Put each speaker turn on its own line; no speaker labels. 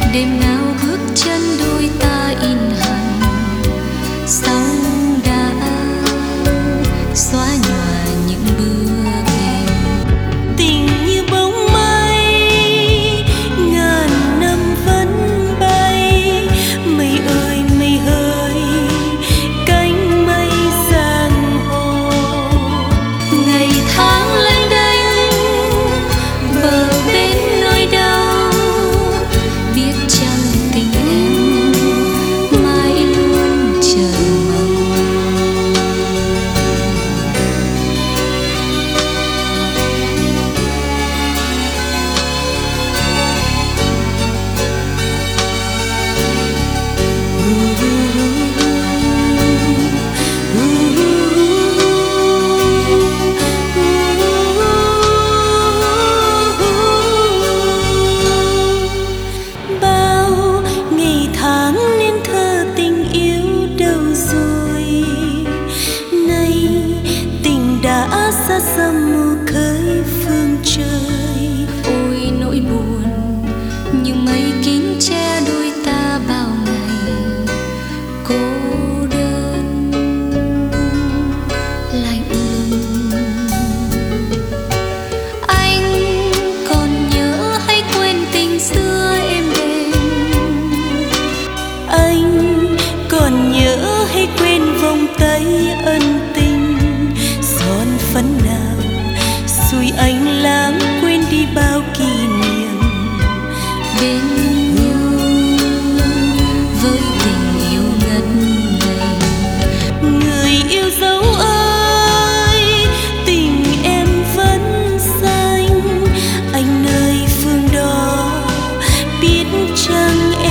đêm nào bước chân đôi ta in hằn, sóng đã xóa nhòa những bước em.
Tình như bóng mây ngàn năm vẫn bay, mây ơi mây hỡi cánh mây giang hồ.
Ngày tháng lênh đênh bờ bên nỗi đau, biết chăng tình em mãi luôn chờ mong.
Bao ngày tháng nên thơ tình yêu đâu rồi, nay tình đã xa xăm mù khơi phương trời.
Ôi nỗi buồn như mây kín che đôi ta bao ngày, cô đơn lạnh lùng. Anh còn nhớ hay quên tình xưa êm đềm?
Anh còn nhớ hay quên vòng tay ân tình, son phấn nào xui anh lãng quên đi bao kỷ niệm.
Bên nhau với tình yêu ngất ngây,
Người yêu dấu ơi tình em vẫn xanh, anh nơi phương đó biết chăng